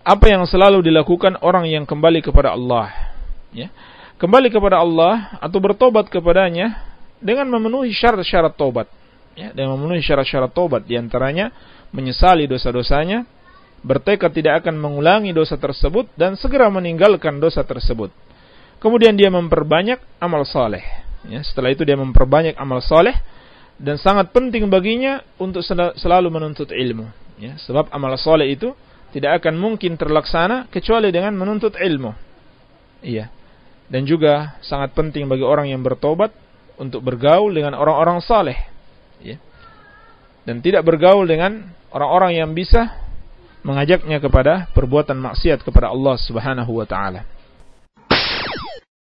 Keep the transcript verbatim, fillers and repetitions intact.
apa yang selalu dilakukan orang yang kembali kepada Allah, ya. Kembali kepada Allah atau bertobat kepadanya dengan memenuhi syarat-syarat tobat, ya, dengan memenuhi syarat-syarat tobat, diantaranya menyesali dosa-dosanya, bertekad tidak akan mengulangi dosa tersebut dan segera meninggalkan dosa tersebut. Kemudian dia memperbanyak amal saleh, ya, setelah itu dia memperbanyak amal saleh, dan sangat penting baginya untuk selalu menuntut ilmu, ya, sebab amal saleh itu tidak akan mungkin terlaksana kecuali dengan menuntut ilmu. Iya. Dan juga sangat penting bagi orang yang bertobat untuk bergaul dengan orang-orang saleh, ya. Dan tidak bergaul dengan orang-orang yang bisa mengajaknya kepada perbuatan maksiat kepada Allah Subhanahu wa taala.